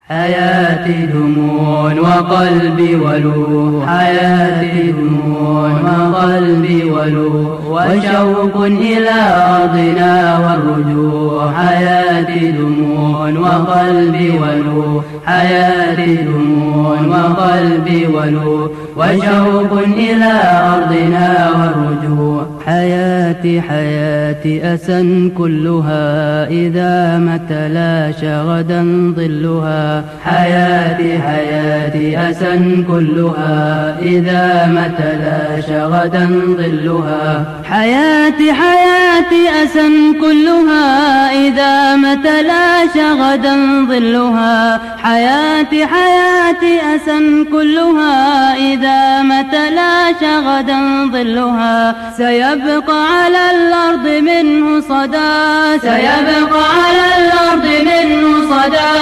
حياتي دموع وقلبي ولوح، حياتي دموع وقلبي ولوح، وشوق إلى أرضنا والرجوع. حياتي دموع وقلبي ولوح، حياتي دموع وقلبي ولوح، وشوق إلى أرضنا والرجوع. حياتي حياتي أسى كلها، إذا ما تلاشى غدا ظلها. حياتي حياتي أسى كلها، إذا ما تلاشى غدا ظلها. حياتي حياتي أسى كلها، إذا ما تلاشى غدا ظلها. حياتي حياتي أسى كلها، إذا ما تلاشى غدا ظلها. سيبقى على الأرض منه صدى، سيبقى على الأرض منه صدى،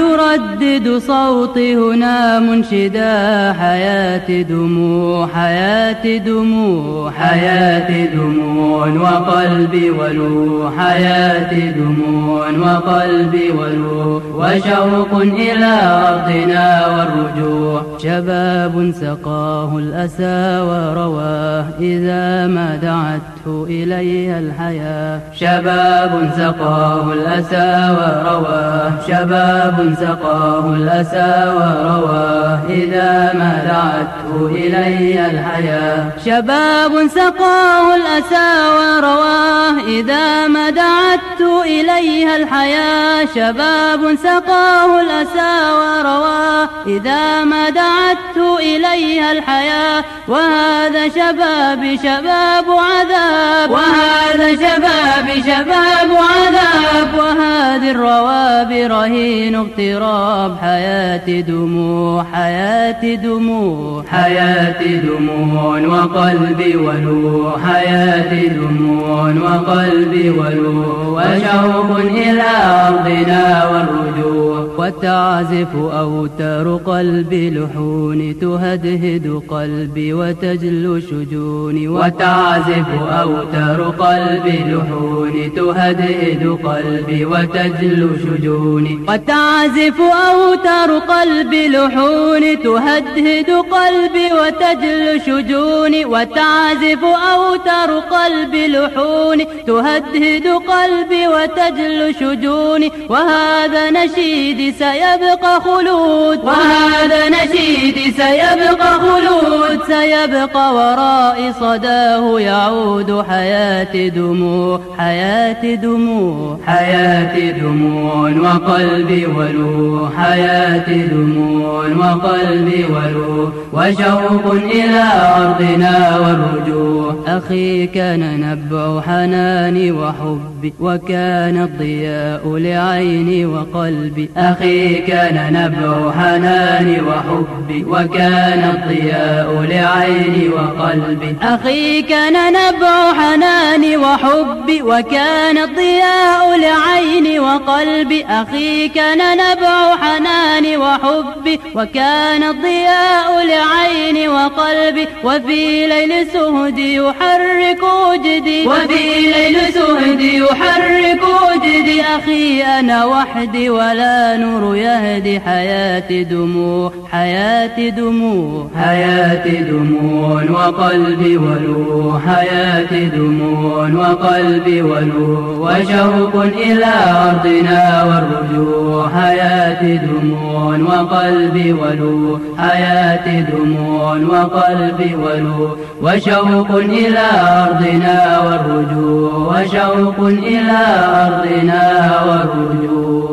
يردد صوتي هنا منشدا. حياتي دموع، حياتي دموع، حياتي دموع وقلبي ولوح. حياتي دموع وقلبي ولوح، وشوق إلى أرضنا والرجوع. شباب سقاه الأسى ورواه، إذا ما دعته إليها الحياة. شباب سقاه الأسى ورواه، شباب سقاه الأسى ورواه، إذا ما دعته إليها الحياة. شباب سقاه الأسى ورواه، إذا ما دعته إليها الحياة. شباب سقاه الأسى ورواه، إذا ما دعته إليها الحياة. وهذا شباب شباب عذاب، وهذا شباب شباب عذاب، وهذه الرواب رهين اغتراب. حياتي دموع، حياتي دموع، حياتي دموع وقلبي ولوح. حياتي دموع وقلبي ولوح، وشوق إلى أرضنا والرجوع. وتعزف أوتار قلبي لحوني، تهدهد قلبي وتجلو شجوني. وتعزف أوتار قلبي لحوني، تهدهد قلبي وتجلو شجوني. وتعزف أوتار قلبي لحوني، تهدهد قلبي وتجلو شجوني. وتعزف أوتار قلبي لحوني، تهدهد قلبي وتجلو شجوني. وهذا نشيدي سيبقى خلود، وهذا نشيدي سيبقى خلود، سيبقى ورائي صداه يعود. حياتي دموع، حياتي دموع، حياتي دموع وقلبي ولوح. حياتي دموع وقلبي ولوح، وشوق إلى أرضنا والرجوع. أخي كان نبع حناني وحبي، وكان الضياء لعيني وقلبي. أخي كان نبع حناني وحبي، وكان الضياء لعيني وقلبي. أخي كان نبع حناني وحبي، وكان الضياء لعيني وقلبي. أخي كان نبع حناني وحبي، وكان الضياء لعيني وقلبي. وفي ليل سهدي يحرك وجدي، وفي ليل سهدي يحرك وجدي. أخي أنا وحدي ولا نور يهدي. حياتي دموع، حياتي دموع، حياتي دموع وقلبي ولوح. حياتي دموع وقلبي ولوح، وشوق إلى أرضنا والرجوع. حياتي دموع وقلبي ولوح. حياتي دموع وقلبي ولوح، وشوق إلى أرضنا والرجوع. وشوق إلى أرضنا والرجوع.